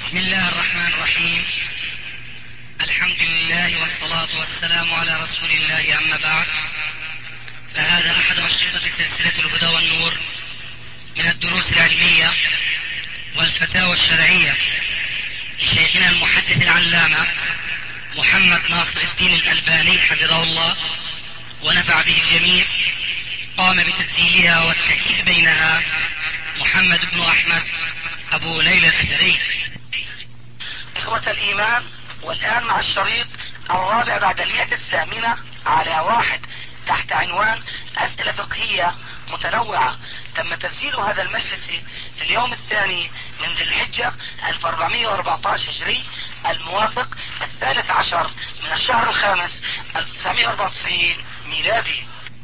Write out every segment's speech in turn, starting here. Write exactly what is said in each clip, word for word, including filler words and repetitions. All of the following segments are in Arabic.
بسم الله الرحمن الرحيم. الحمد لله والصلاة والسلام على رسول الله، أما بعد، فهذا أحد أشرطة سلسلة الهدى والنور من الدروس العلمية والفتاوى الشرعية لشيخنا المحدث العلامة محمد ناصر الدين الألباني حفظه الله ونفع به الجميع. قام بتسجيلها والتأليف بينها محمد بن أحمد أبو ليلى الأثري. إخوة الإيمان، والآن مع الشريط الرابع بعد المئة الثامنة على واحد تحت عنوان أسئلة فقهية متنوعة. تم تسجيل هذا المجلس في اليوم الثاني من ذي الحجة ألف وأربعمائة وأربعة عشر هجري، الموافق الثالث عشر من الشهر الخامس ألف وتسعمائة وأربعة وتسعين ميلادي.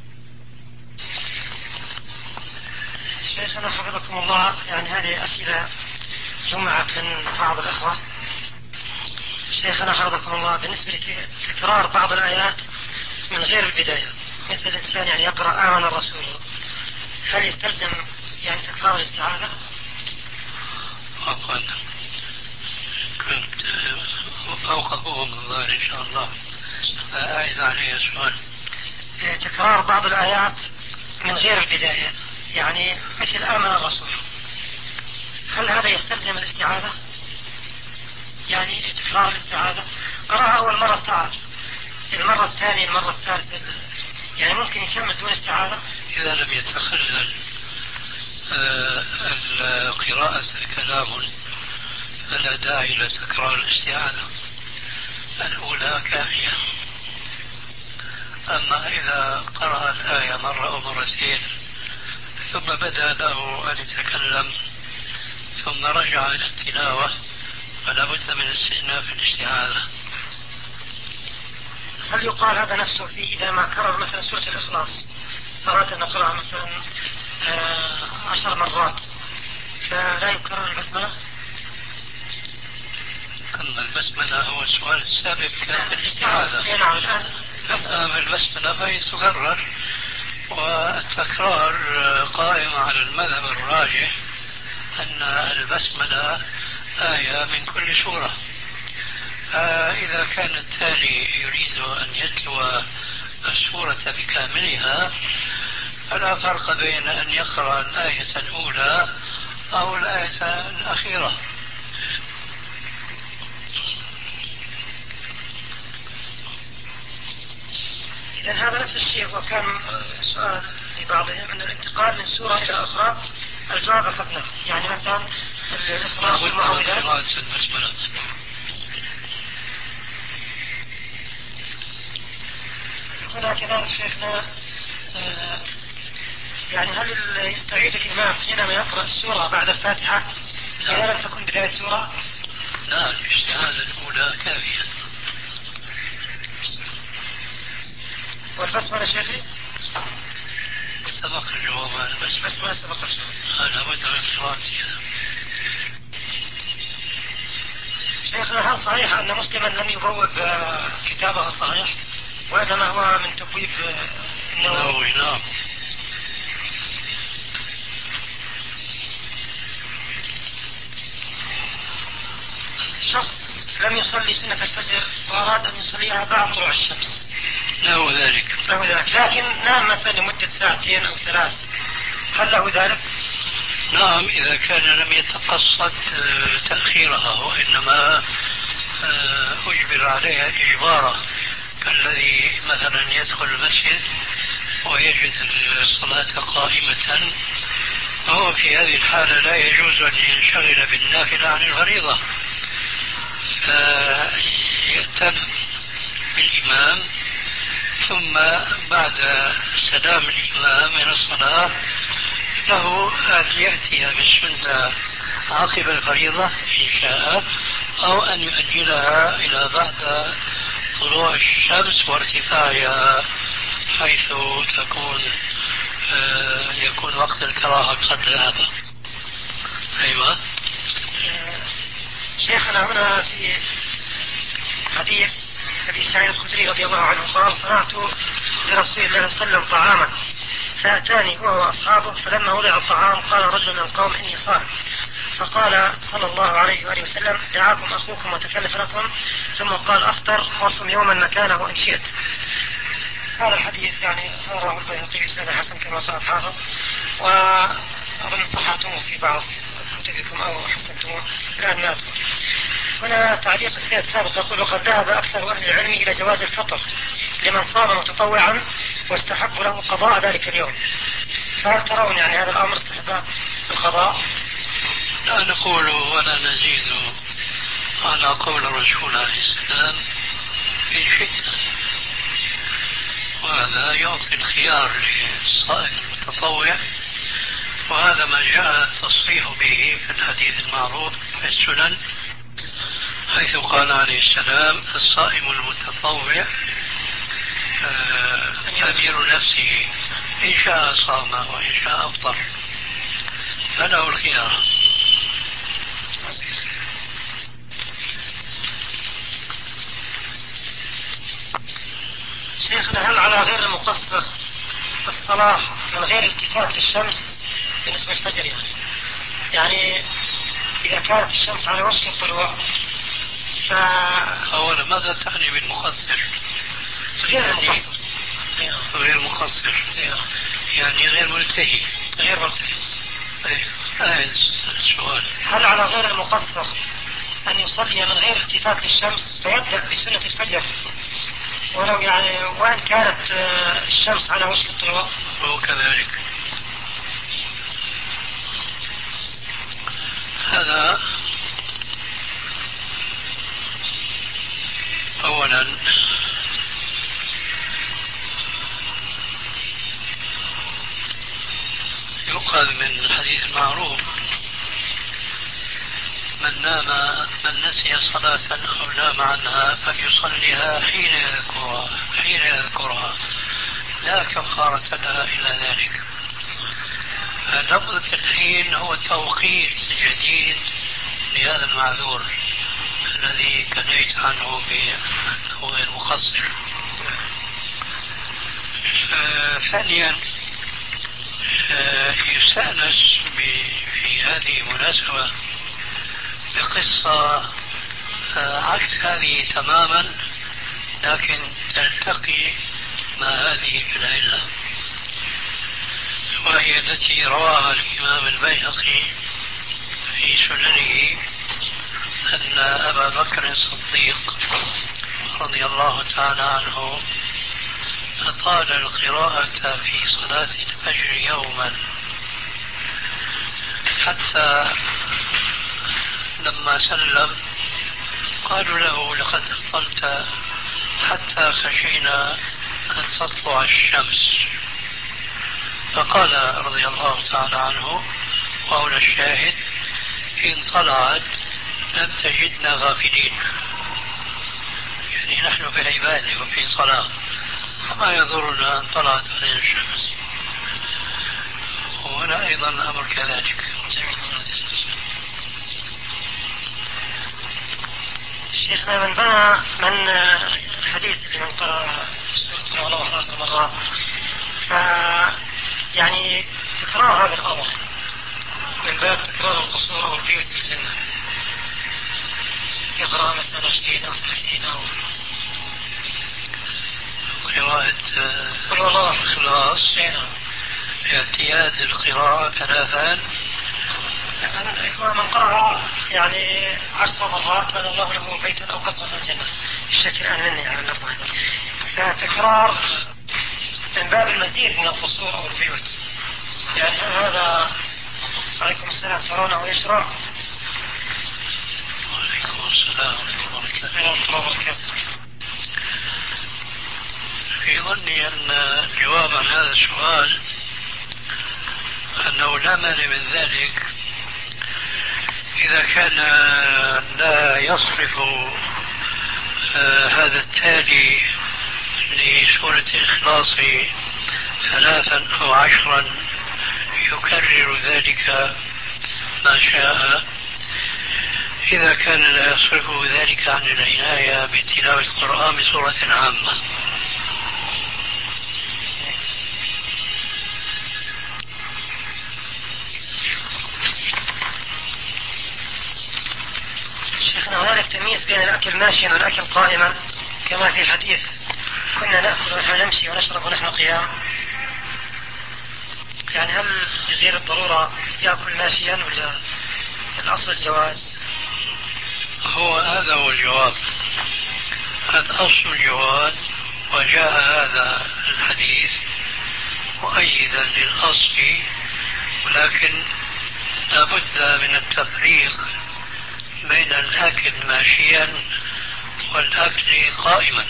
شيخنا حفظكم الله، يعني هذه أسئلة جمعت من بعض الأخوة. شيخنا حفظكم الله، بالنسبة لتكرار بعض الآيات من غير البداية، مثل الإنسان يعني يقرأ آمن الرسول، هل يستلزم يعني تكرار الاستعاذة؟ عفوا، كنت أوقفهم الظاهر إن شاء الله، فأعيد علي السؤال. تكرار بعض الآيات من غير البداية، يعني مثل آمن الرسول، هل هذا يستلزم الاستعاذة؟ يعني تكرار الاستعاذة، أراها أول مرة استعاذ، المرة الثانية المرة الثالثة، يعني ممكن يكمل دون استعاذة؟ إذا لم يتخلل القراءة كلام فلا داعي لتكرار الاستعاذة، الأولى كافية. أما إذا قرأ الآية مرة أو مرتين ثم بدا له أن يتكلم ثم رجع إلى التلاوة فلا بد من استئناف الاستعاذة. هل يقال هذا نفسه في إذا ما كرر مثلا سورة الإخلاص، أراد أن نقرأها مثلا عشر مرات فلا يكرر البسملة؟ أما البسملة هو السؤال السابق كان في الاستعاذة. نعم، الآن أما البسملة فهي تكرر، والتكرار قائم على المذهب الراجح أن البسملة آية من كل سورة. فإذا كان التالي يريد أن يتلو السورة بكاملها فلا فرق بين أن يقرأ الآية الأولى أو الآية الأخيرة. إذن هذا نفس الشيء. وكان سؤال لبعضهم أن الانتقال من سورة إلى أخرى الجواب أخذناه، يعني مثلا الإخلاص والمعوذات. هنا كذلك شيخنا، آه يعني هل يستعيد الإمام حينما يقرأ السورة بعد الفاتحة إذا لم تكن بداية سورة؟ لا، الاستعاذة الأولى كافية. والبسملة شيخي؟ سبق الجواب عن البسملة. سبق الجواب. هذا بد من قراءتها. شيخنا، هل صحيح أن مسلما لم يبوب كتابه الصحيح وإنما هو من تبويب النووي؟ نعم. شخص لم يصلي سنة الفجر وأراد أن يصليها بعد طلوع الشمس، له ذلك له ذلك لكن نام مثلا لمدة ساعتين أو ثلاث، هل له ذلك؟ نعم، إذا كان لم يتقصد تأخيرها وإنما أجبر عليها إجبارا، كالذي مثلا يدخل المسجد ويجد الصلاة قائمة، فهو في هذه الحالة لا يجوز أن ينشغل بالنافلة عن الفريضة، فيأتم بالإمام، ثم بعد سلام الإمام من الصلاة له أن يأتي بالسنة عقب الفريضة إن شاء، أو أن يؤجلها إلى بعد طلوع الشمس وارتفاعها، حيث تكون يكون وقت الكراهة قد ذهب. أيوة. شيخنا، هنا في حديث أبي سعيد الخدري رضي الله عنه قال: صنعت لرسول الله صلى الله عليه وسلم طعاما فأتاني هو وأصحابه، فلما وضع الطعام قال رجل من القوم: إني صائم. فقال صلى الله عليه وآله وسلم دعاكم أخوكم وتكلف لكم، ثم قال أفطر واصم يوما مكانه إن شئت. هذا الحديث يعني رواه البيهقي بإسناد حسن كما قال الحافظ، وأظن صححتموه في بعض كتبكم أو حسنتموه، الآن ما أذكر. هنا تعليق السيد سابق يقول وقد ذهب أكثر أهل العلم إلى جواز الفطر لمن صام متطوعا واستحب له قضاء ذلك اليوم، فهل ترون يعني هذا الأمر استحباب القضاء؟ لا نقول ولا نزيد على قول الرسول عليه السلام إن شئت، وهذا يعطي الخيار للصائم المتطوع، وهذا ما جاء التصريح به في الحديث المعروف في السنن، حيث قال عليه السلام الصائم المتطوع أمير نفسه إن شاء صام وإن شاء أفطر، فله الخيار. شيخنا هل على غير المقصر الصلاة من غير التفات للشمس بالنسبة للفجر؟ يعني يعني إذا كانت الشمس على وشك الطلوع ف... أولا ماذا تعني بالمقصر؟ غير المقصر. غير مقصر يعني غير ملتهي. غير ملتهي. آه السؤال هل على غير المقصر أن يصلي من غير التفات للشمس فيبدأ بسنة الفجر ولو يعني وإن كانت الشمس على وشك الطلوع؟ هو كذلك. هذا أولا يؤخذ من الحديث المعروف من نام من نسي صلاة أو نام عنها فليصليها حين يذكرها حين يذكرها لا كفارة لها إلى ذلك. لفظة الحين هو توقيت جديد لهذا المعذور الذي كنيت عنه بأنه غير مقصر. ثانيا يستأنس في هذه المناسبة بقصة عكس هذه تماما لكن تلتقي مع هذه في العلة، وهي التي رواها الإمام البيهقي في سننه أن أبا بكر الصديق رضي الله تعالى عنه أطال القراءة في صلاة الفجر يوما حتى لما سلم قالوا له لقد أطلت حتى خشينا أن تطلع الشمس، فقال رضي الله تعالى عنه وهنا الشاهد إن طلعت لم تجدنا غافلين، يعني نحن في عبادة وفي صلاة فما يضرنا أن طلعت علينا الشمس. وهنا أيضا الأمر كذلك. شيخنا من بنى من الحديث اللي من قرأ سورة الله عشر مرات ف يعني تكرار هذا الأمر من باب تكرار القصور أو البيوت في الجنة، يقرأ مثلا عشرين أو ثلاثين أو قراءة قل والله الإخلاص اعتياد القراءة ثلاثا. من قرأ يعني عشر مرات بنى الله له بيتا أو قصرا في الجنة، الشكل أنا مني على اللفظ، فتكرار من باب المزيد من القصور أو البيوت. يعني هذا عليكم السلام ترونه يشرع؟ وعليكم السلام ورحمة الله وبركاته. في ظني أن جواب عن هذا السؤال أنه لا مانع من ذلك إذا كان لا يصرف آه هذا التالي لسورة الإخلاص ثلاثا أو عشرا يكرر ذلك ما شاء، إذا كان لا يصرفه ذلك عن العناية بتلاوة القرآن بصورة عامة. شيخنا هنالك تمييز بين الأكل ماشيا والأكل قائما كما في حديث كنا نأكل ونحن نمشي ونشرب ونحن قيام، يعني هل بغير الضرورة يأكل ماشيا ولا الأصل الجواز؟ هو هذا هو الجواب، الأصل الجواز، وجاء هذا الحديث مؤيدا للأصل، ولكن لابد من التفريق بين الأكل ماشيا والأكل قائما،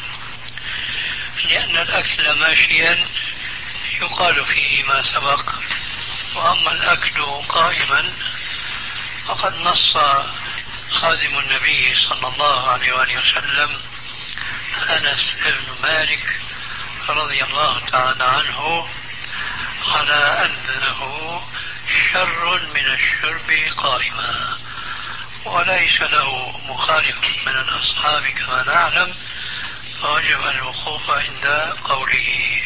لأن الأكل ماشيا يقال فيه ما سبق، وأما الأكل قائما فقد نص خادم النبي صلى الله عليه وآله وسلم أنس بن مالك رضي الله تعالى عنه على أنه شر من الشرب قائما، وليس له مخالف من الأصحاب كما نعلم، فوجب الوقوف عند قوله.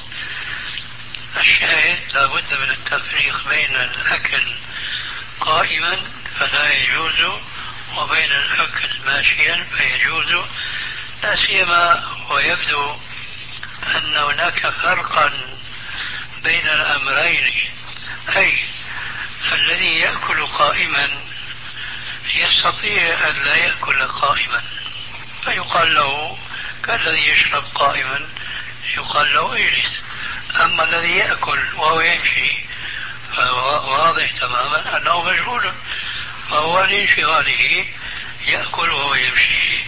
الشاهد لابد من التفريق بين الأكل قائما فلا يجوز وبين الأكل ماشيا فيجوز، لا سيما ويبدو أن هناك فرقا بين الأمرين، أي الذي يأكل قائما يستطيع أن لا يأكل قائما فيقال له، كالذي يشرب قائما يقال له اجلس، أما الذي يأكل وهو يمشي فواضح تماما أنه مشغول، فهو لانشغاله يأكل وهو يمشي،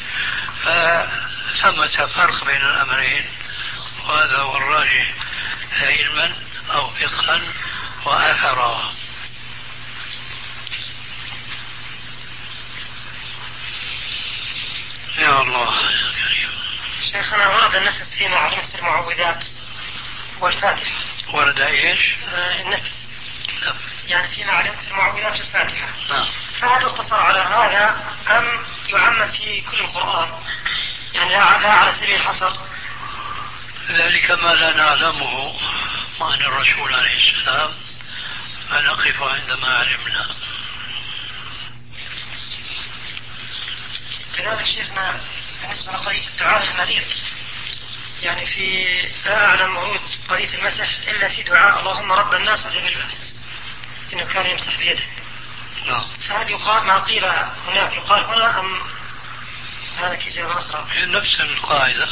فثمة فرق بين الأمرين، وهذا هو الراجح علما أو فقها وأثرا. يا الله يا كريم. شيخنا ورد النفث فيما علمت المعوذات والفاتحة. ورد ايش؟ آه النفث يعني فيما علمت المعوذات والفاتحة. نعم. فهل يقتصر على هذا أم يعمم في كل القرآن؟ يعني لا على سبيل الحصر. ذلك ما لا نعلمه عن الرسول عليه السلام، فنقف عندما علمنا. كذلك شيخنا بالنسبة لقضية الدعاء المريض، يعني في لا أعلم ورود قضية المسح إلا في دعاء اللهم رب الناس أذهب البأس، إنه كان يمسح بيده. نعم. فهل يقال ما قيل هناك يقال هنا أم هذا إجابة أخرى؟ نفس القاعدة.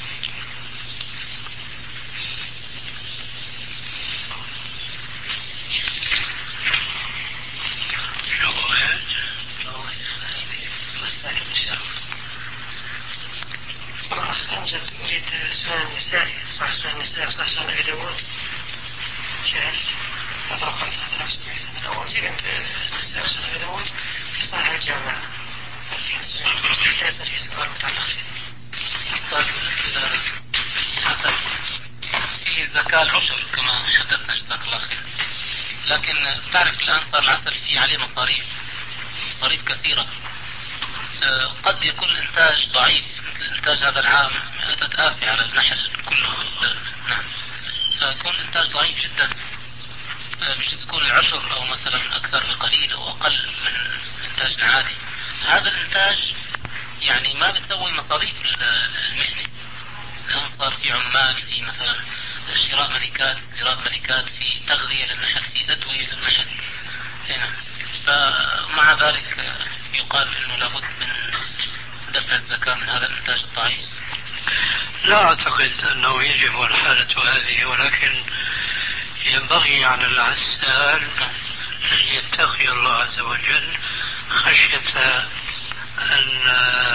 أمجد أريد سنن النسائي، صح سنن النسائي صح سنن أبي داود شاهد أطرق خمسة آلاف وستمائة سنة الأول جيب أنت النسائي سنن أبي داود في صحيح الجامع تسأل في سؤال متعلق حسن فيه الزكاة العشر كما حدثنا جزاك الله خير، لكن تعرف الآن صار العسل فيه عليه مصاريف مصاريف كثيرة، قد يكون الإنتاج ضعيف مثل إنتاج هذا العام مئة آفة على النحل كله. نعم. فيكون الإنتاج ضعيف جدا، مش تكون العشر أو مثلا أكثر بقليل أو أقل من الإنتاج العادي. هذا الإنتاج يعني ما بيسوي مصاريف المحنة. الآن صار في عمال، في مثلا شراء ملكات، استيراد ملكات، في تغذية للنحل، في أدوية للنحل. هنا فمع ذلك يقال انه لابد من دفع الزكاة من هذا الانتاج الضعيف. لا اعتقد انه يجب الحالة هذه، ولكن ينبغي على العسال ان يتقي الله عز وجل خشية ان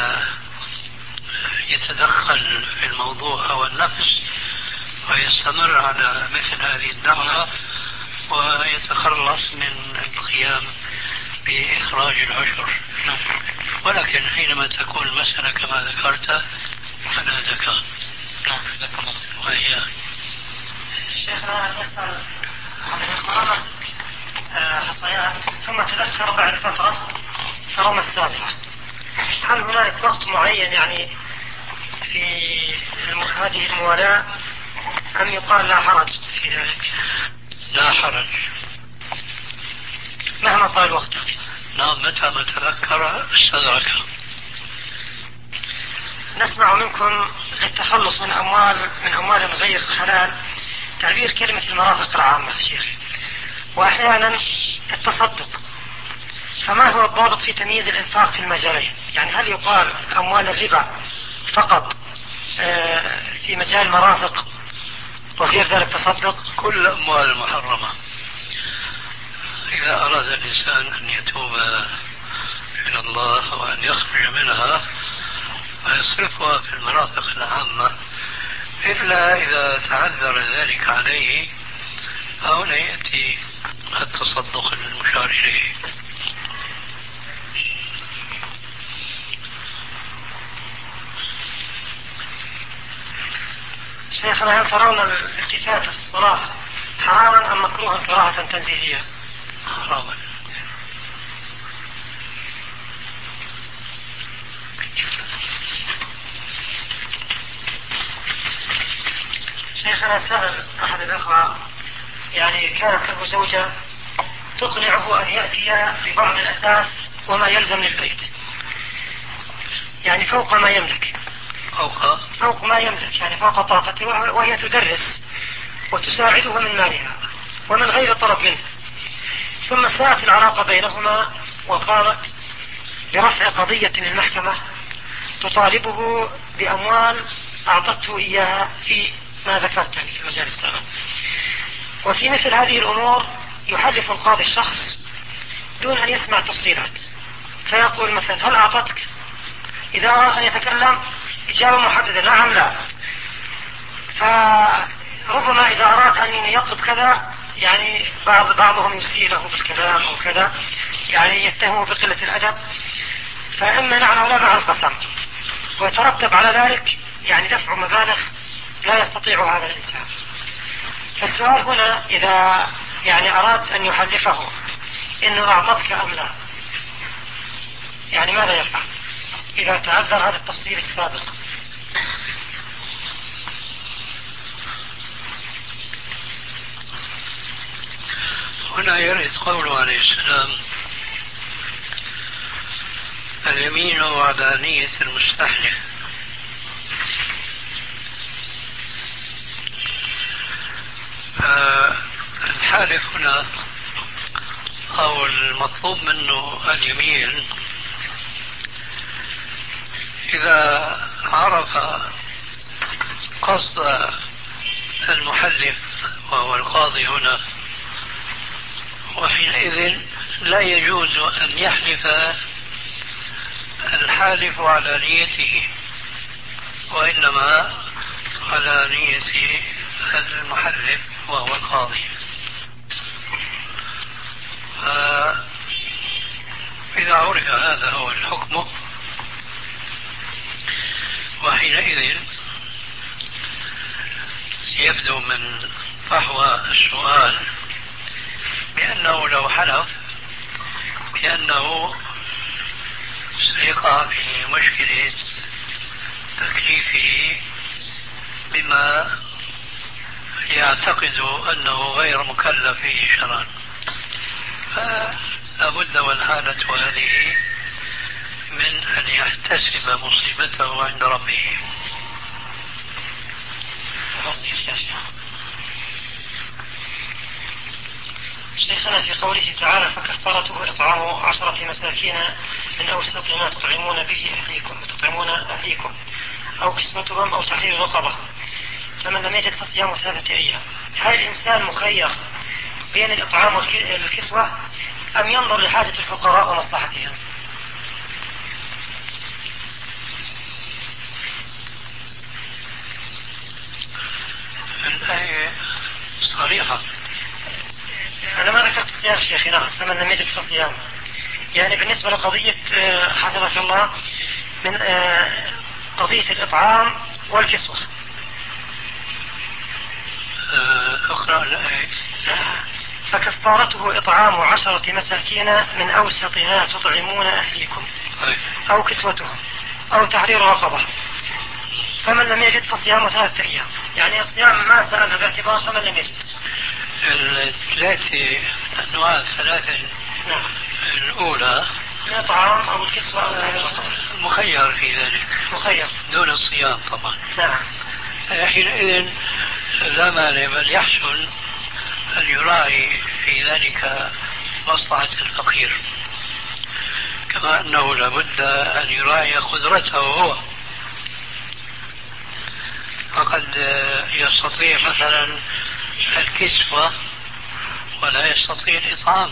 يتدخل في الموضوع او النفس ويستمر على مثل هذه الدعوة ويتخلص من القيام بإخراج العشر. ولكن حينما تكون المسألة كما ذكرت فلا زكاة. نعم جزاك الله. وهي شيخنا نسأل عن القرابة حصيات ثم تذكر بعد فترة فرمى السابعة، هل هنالك وقت معين يعني في هذه الموالاة أم يقال لا حرج في ذلك؟ لا حرج مهما طال الوقت. نعم، متى ما تذكر استدرك. نسمع منكم للتخلص من أموال من أموال غير حلال تعبير كلمة المرافق العامة شيخ، وأحيانا التصدق، فما هو الضابط في تمييز الإنفاق في المجالين؟ يعني هل يقال أموال الربا فقط في مجال المرافق وغير ذلك تصدق؟ كل الأموال المحرمة إذا أراد الإنسان أن يتوب إلى الله وأن يخرج منها ويصرفها في المرافق العامة، إلا إذا تعذر ذلك عليه فهنا يأتي التصدق المشار إليه. شيخنا، هل ترون الالتفات في الصلاة حراما أم مكروها كراهة تنزيهية؟ حراما. شيخنا، سأل أحد الأخوة يعني كانت له زوجة تقنعه أن يأتي ببعض الأثاث وما يلزم للبيت، يعني فوق ما يملك، فوق فوق ما يملك يعني فوق طاقته، وهي تدرس وتساعده من مالها ومن غير طلب منه. ثم ساءت العلاقة بينهما وقامت برفع قضية للمحكمة تطالبه بأموال أعطته إياها في ما ذكرت في المجال السابق. وفي مثل هذه الأمور يحلف القاضي الشخص دون أن يسمع تفصيلات، فيقول مثلا: هل أعطتك؟ إذا أراد أن يتكلم إجابة محددة نعم لا. فربما إذا أراد أن يطلب كذا يعني بعض بعضهم يسيله بالكلام أو كذا، يعني يتهمه بقلة الأدب، فإما نعم ولا مع القسم، ويترتب على ذلك يعني دفع مبالغ لا يستطيع هذا الإنسان. فالسؤال هنا إذا يعني أراد أن يحلفه إنه أعطتك أم لا، يعني ماذا يفعل إذا تعذر هذا التفصيل السابق؟ هنا يرد قوله عليه السلام: اليمين على نية المستحلف. الحالف هنا أو المطلوب منه اليمين إذا عرف قصد المحلف وهو القاضي هنا، وحينئذ لا يجوز أن يحلف الحالف على نيته، وإنما على نية المحلف وهو القاضي. إذا عرف هذا هو الحكم، وحينئذ يبدو من فحوى السؤال بأنه لو حلف بأنه سيقع في مشكلة تكليفه بما يعتقد أنه غير مكلف فيه شرعا، فلا بد والحالة هذه من أن يحتسب مصيبته عند ربه. شيخنا، في قوله تعالى: فكفارته إطعام عشرة مساكين من أوسط ما تطعمون به أهليكم تطعمون أهليكم أو كسوتهم أو تحرير رقبة، فمن لم يجد فصيام ثلاثة أيام. هل الإنسان مخير بين الإطعام والكسوة أم ينظر لحاجة الفقراء ومصلحتهم؟ الآية صريحة. أنا ما ذكرت الصيام شيخي، نعم، فمن لم يجد فصيام، يعني بالنسبة لقضية حفظك الله من قضية الإطعام والكسوة. أقرأ الآية: فكفارته إطعام عشرة مساكين من أوسط ما تطعمون أهليكم أو كسوتهم أو تحرير رقبة، فمن لم يجد فصيام ثلاثة أيام. يعني الصيام ما سألنا باعتبار فمن لم يجد. الثلاثة أنواع ثلاثة نعم. الأولى الإطعام أو الكسوة أو مخير في ذلك، مخير دون الصيام طبعا. نعم. حينئذ لا مانع، بل يحسن أن يراعي في ذلك مصلحة الفقير، كما أنه لابد أن يراعي قدرته هو. فقد يستطيع مثلا الكسوة ولا يستطيع الإطعام،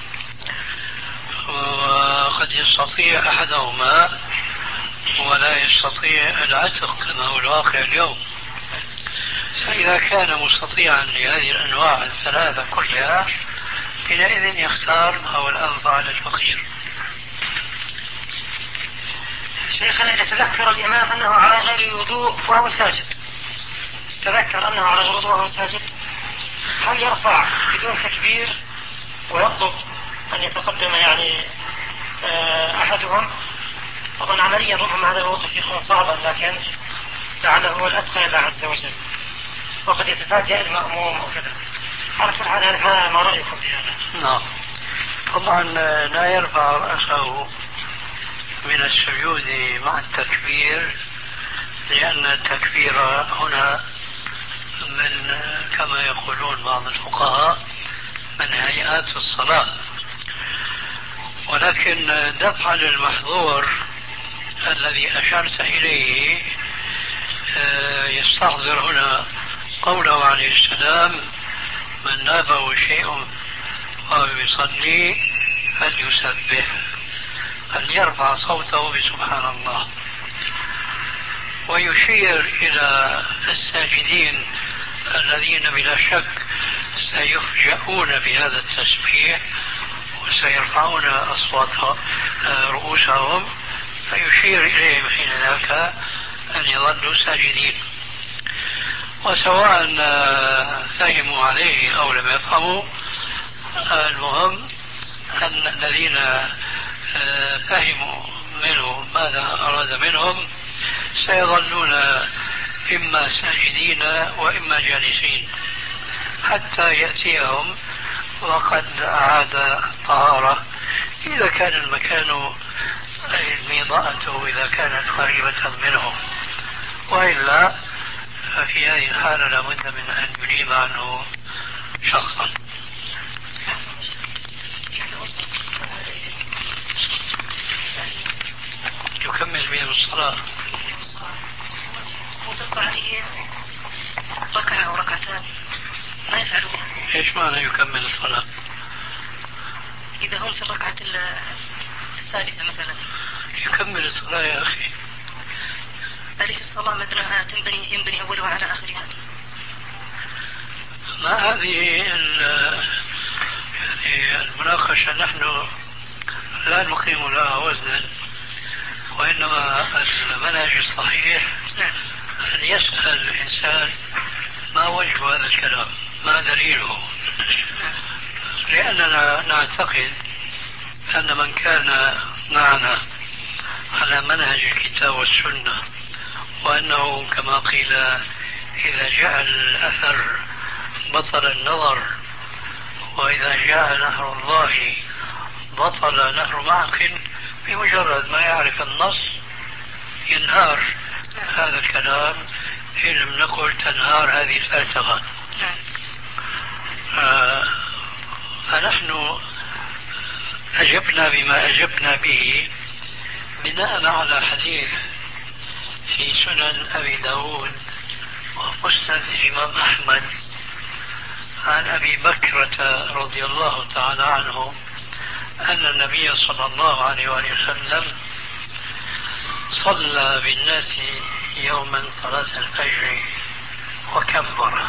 وقد يستطيع أحدهما ولا يستطيع العتق كما هو الواقع اليوم. فإذا كان مستطيعا لهذه الأنواع الثلاثة كلها حينئذ يختار ما هو الأنفع للفقير. شيخنا إذا تذكر الإمام أنه على غير وضوء وهو ساجد، تذكر أنه على غير وضوء وهو ساجد، هل يرفع بدون تكبير ويطلب أن يتقدم يعني أحدهم؟ طبعا عمليا ربما هذا الموقف يكون صعبا، لكن لعله هو الأتقى لله عز وجل، وقد يتفاجأ المأموم وكذا. على كل حال هذا ما رأيكم بهذا؟ نعم طبعا لا يرفع رأسه من السجود مع التكبير، لأن التكبير هنا من كما يقولون بعض الفقهاء من هيئات الصلاة، ولكن دفعا للمحظور الذي أشرت إليه يستحضر هنا قوله عليه السلام: من نابه شيء وهو يصلي فليسبح، فليرفع صوته بسبحان الله. ويشير إلى الساجدين الذين بلا شك سيفجؤون بهذا التسبيح وسيرفعون أصوات رؤوسهم، فيشير إليهم حين ذاك أن يظلوا ساجدين. وسواء فهموا عليه أو لم يفهموا، المهم أن الذين فهموا منه ماذا أراد منهم سيظلون إما ساجدين وإما جالسين حتى يأتيهم وقد أعاد الطهارة، إذا كان المكان الميضاءة إذا كانت قريبة منهم، وإلا ففي هذه الحالة لابد من أن ينيب عنه شخصا. يكمل بهم الصلاة وتبقى عليه ركعة أو ركعتان ما يفعله. إيش معنى يكمل الصلاة؟ إذا هم في الركعة الثالثة مثلا يكمل الصلاة يا أخي. أليس الصلاة مدرها تنبني ينبني أولها على آخرها؟ ما هذه يعني المناقشة نحن لا نقيم لها وزنا، وإنما المنهج الصحيح أن يسأل الإنسان ما وجه هذا الكلام، ما دليله، لأننا نعتقد أن من كان معنا على منهج الكتاب والسنة، وأنه كما قيل إذا جاء الأثر بطل النظر، وإذا جاء نهر الله بطل نهر معقل، بمجرد ما يعرف النص ينهار هذا الكلام، إن لم نقل تنهار هذه الفلسفة. آه فنحن أجبنا بما أجبنا به بناء على حديث في سنن أبي داود ومسند الإمام أحمد عن أبي بكرة رضي الله تعالى عنه أن النبي صلى الله عليه وسلم صلى بالناس يوما صلاة الفجر وكبر،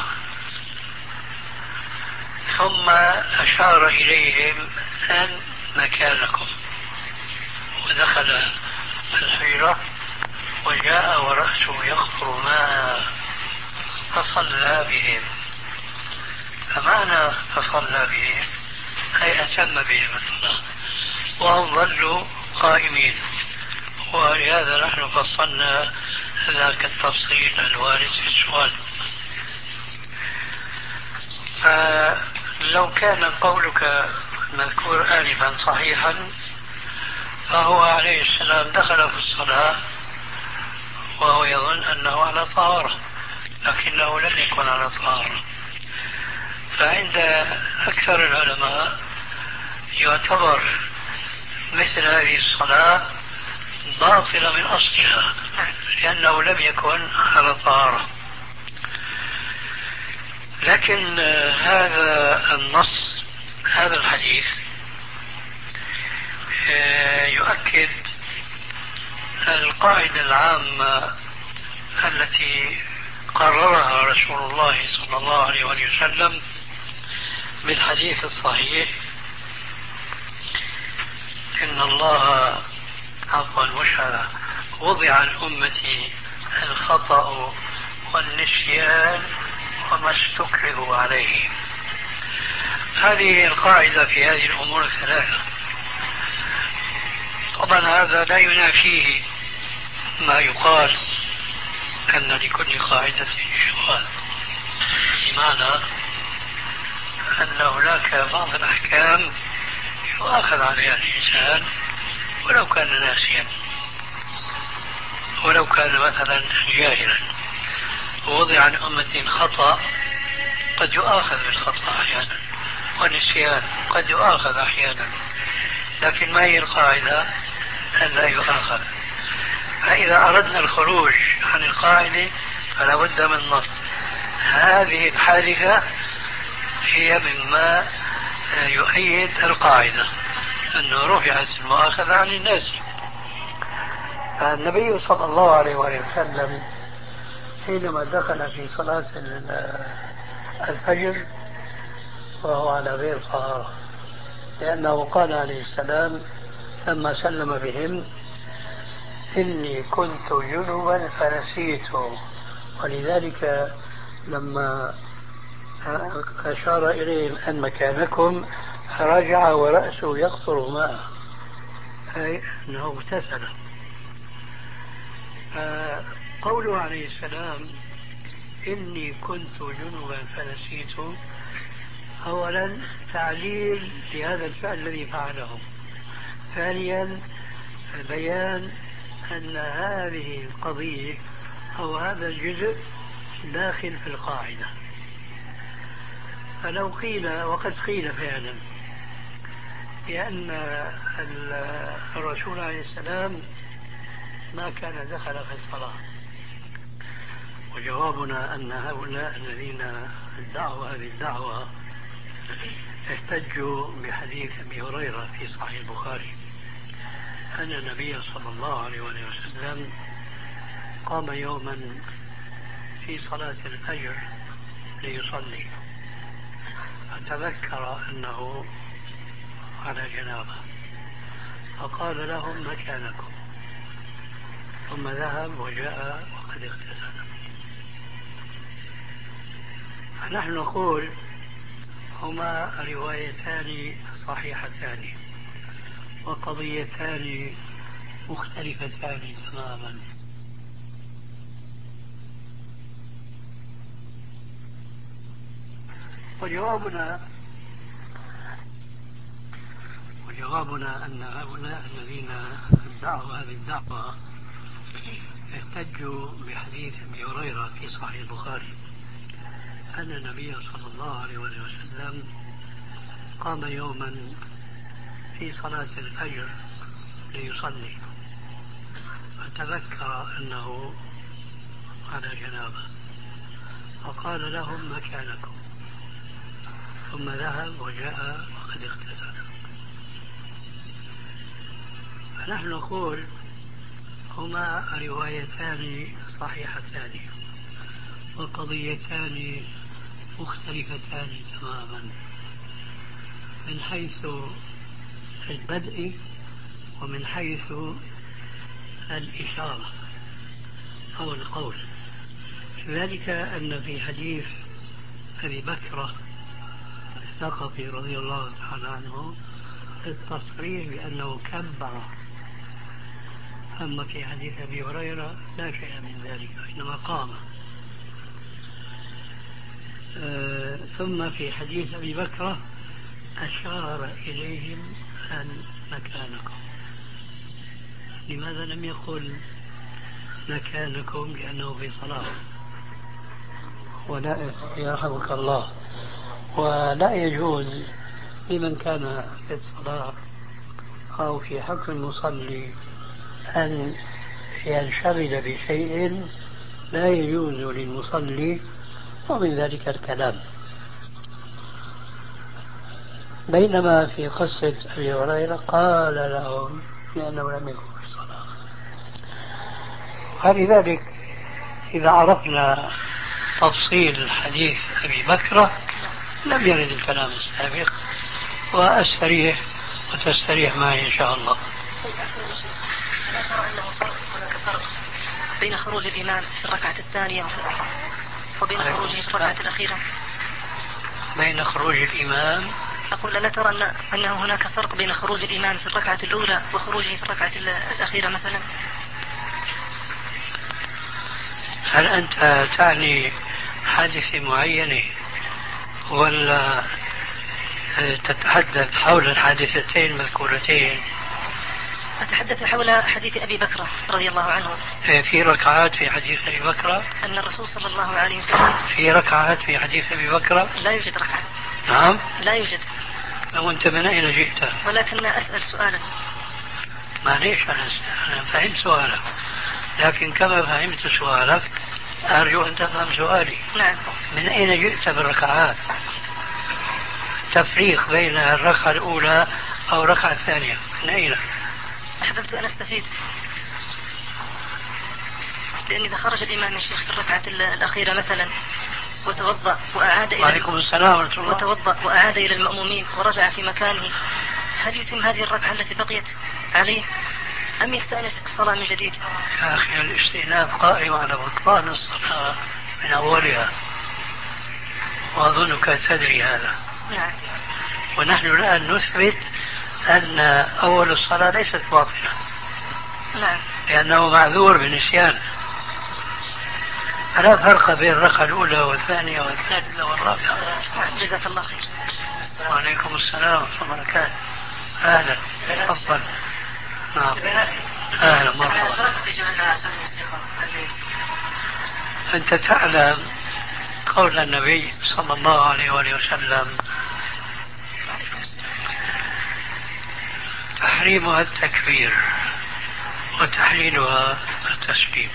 ثم أشار إليهم أن مكانكم، ودخل الحجرة وجاء ورأسه يقطر ماء فصلى بهم. فمعنى فصلى بهم أي أتم بهم الصلاة وهم ظلوا قائمين، ولهذا نحن فصلنا ذاك التفصيل الوارد في السؤال. فلو كان قولك المذكور آنفا صحيحا فهو عليه السلام دخل في الصلاة وهو يظن أنه على طهارة، لكنه لم يكن على طهارة. فعند أكثر العلماء يعتبر مثل هذه الصلاة باطلة من أصلها لأنه لم يكن على طهارة. لكن هذا النص، هذا الحديث يؤكد القاعدة العامة التي قررها رسول الله صلى الله عليه وسلم بالحديث الصحيح: إن الله عفوا مش هذا وضع عن أمتي الخطأ والنسيان وما استكرهوا عليه. هذه القاعدة في هذه الأمور الثلاثة. طبعا هذا لا ينافيه ما يقال أن لكل قاعدة شواذ، بمعنى أن هناك بعض الأحكام يؤاخذ عليها الإنسان ولو كان ناسيا، ولو كان مثلا جاهلا. ووضع عن أمتي الخطأ قد يؤاخذ بالخطأ أحيانا، والنسيان قد يؤاخذ أحيانا، لكن ما هي القاعدة؟ أن لا يؤاخذ. فإذا أردنا الخروج عن القاعدة فلا بد من نص. هذه الحادثة هي مما يؤيد القاعدة أنه رفعت المؤاخذة عن الناس. النبي صلى الله عليه وسلم حينما دخل في صلاة الفجر وهو على غير طهارة، لأنه قال عليه السلام لما سلم بهم: إني كنت جنبا فنسيت. ولذلك لما أشار إليهم أن مكانكم رجع ورأسه يقطر ماء، أي أنه اغتسل. قوله عليه السلام إني كنت جنبا فنسيت، أولا تعليل لهذا الفعل الذي فعله، ثانيا بيان أن هذه القضية أو هذا الجزء داخل في القاعدة. فلو قيل، وقد قيل فعلا، بأن الرسول عليه السلام ما كان دخل في الصلاة، وجوابنا أن هؤلاء الذين ادعوا هذه الدعوة احتجوا بحديث أبي هريرة في صحيح البخاري أن النبي صلى الله عليه وسلم قام يوما في صلاة الفجر ليصلي، فتذكر أنه على جنابه فقال لهم: مكانكم، ثم ذهب وجاء وقد اغتسل. فنحن نقول هما روايتان صحيحتان وقضيتان مختلفتان تماما. وجوابنا وجوابنا أن هؤلاء الذين ادعوا هذه الدعوة احتجوا بحديث أبي هريرة في صحيح البخاري أن النبي صلى الله عليه وسلم قام يوما في صلاة الفجر ليصلي، فتذكر أنه على جنابه فقال لهم: مكانكم، ثم ذهب وجاء وقد اغتسل. فنحن نقول هما روايتان صحيحتان وقضيتان مختلفتان تماما من حيث البدء ومن حيث الإشارة أو القول. ذلك أن في حديث أبي بكرة الثقفي رضي الله تعالى عنه التصريح بأنه كبر، أما في حديث أبي هريرة لا شيء من ذلك، إنما قام. آه ثم في حديث أبي بكرة أشار إليهم أن مكانكم. لماذا لم يقل مكانكم لأنه في صلاة؟ ولا يرحمك الله. ولا يجوز لمن كان في الصلاة أو في حق المصلي أن ينشغل بشيء لا يجوز للمصلي، ومن ذلك الكلام. بينما في قصة أبي هريرة قال لهم لأنه لم يكن في الصلاة. فلذلك إذا عرفنا تفصيل حديث أبي بكر لم يرد الكلام السابق، وأستريح وتستريح معي إن شاء الله. ألا ترى أنه هناك فرق بين خروج الإمام في الركعة الثانية وبين خروجه في الركعة الأخيرة؟ بين خروج الإمام أقول ألا ترى أن أنه هناك فرق بين خروج الإمام في الركعة الأولى وخروجه في الركعة الأخيرة مثلا؟ هل أنت تعني حادثة معينة ولا تتحدث حول الحادثتين المذكورتين؟ أتحدث حول حديث أبي بكر رضي الله عنه. في ركعات في حديث أبي بكر أن الرسول صلى الله عليه وسلم في ركعات في حديث أبي بكر لا يوجد ركعة. نعم لا يوجد. وأنت من أين جئت؟ ولكن أسأل سؤالا. معليش أنا, أنا فهمت سؤالك، لكن كما فهمت سؤالك أرجو أن تفهم سؤالي. نعم. من أين جئت بالركعات؟ تفريق بين الركعة الأولى أو الركعة الثانية من أين؟ أحببت أن أستفيد، لأن إذا خرج الإمام الشيخ في الركعة الأخيرة مثلا وتوضأ وأعاد إلى وعليكم السلام ورحمة الله. وتوضأ وأعاد إلى المأمومين ورجع في مكانه، هل يتم هذه الركعة التي بقيت عليه أم يستأنف الصلاة من جديد؟ يا أخي الاستئناف قائم على بطلان الصلاة من أولها، وأظنك تدري هذا. نعم. ونحن الآن نثبت أن أول الصلاة ليست باطلة. نعم. لأنه معذور بالنسيان. فلا فرق بين الركعة الأولى والثانية والثالثة والرابعة. جزاك الله خير. وعليكم السلام ورحمة الله وبركاته. أهلا تفضل. نعم أهلا مرحبا. أنت تعلم قول النبي صلى الله عليه وآله وسلم تحريمها التكبير وتحليلها التسليم.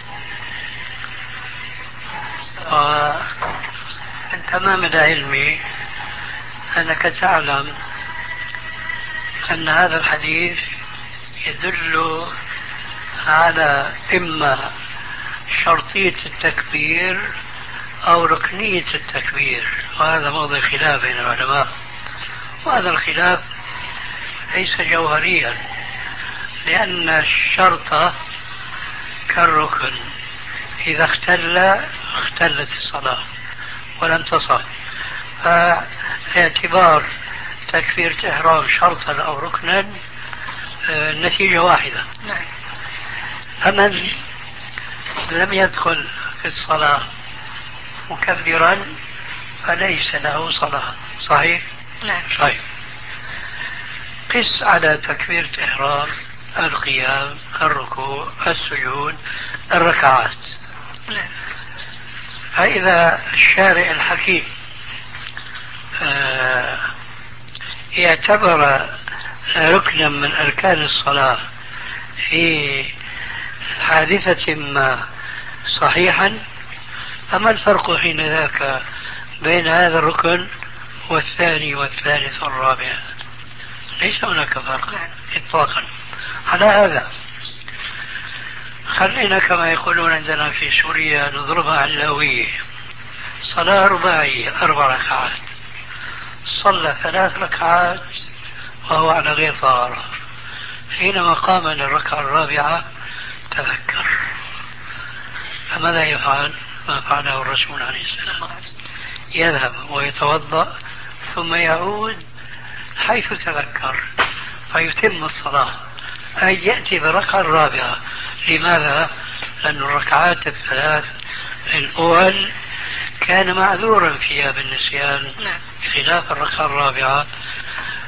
ومن تمام العلم أنك تعلم أن هذا الحديث يدل على إما شرطية التكبير أو ركنية التكبير، وهذا موضع خلاف بين العلماء، وهذا الخلاف ليس جوهريا، لأن الشرط كالركن إذا اختل اختلت الصلاة ولم تصح، فاعتبار تكبير إحرام شرطا أو ركنا النتيجة واحدة. نعم. فمن لم يدخل في الصلاة مكبرا فليس له صلاة. صحيح؟ نعم. صحيح. قس على تكبيرة إحرام القيام، الركوع، السجود، الركعات. نعم. فإذا الشارع الحكيم يعتبر ركنا من أركان الصلاة في حادثة ما صحيحا، فما الفرق حين ذاك بين هذا الركن والثاني والثالث والرابع؟ ليس هناك فرق إطلاقا. على هذا خلينا كما يقولون عندنا في سوريا نضربها علاوية. صلاة رباعية أربع ركعات، صلى ثلاث ركعات وهو على غير طهارة، حينما قام للركعة الرابعة تذكر، فماذا يفعل؟ ما فعله الرسول عليه السلام، يذهب ويتوضأ ثم يعود حيث تذكر فيتم الصلاة، أي يأتي بالركعة الرابعة. لماذا؟ لأن الركعات الثلاث الأول كان معذورا فيها بالنسيان، خلاف الركعة الرابعة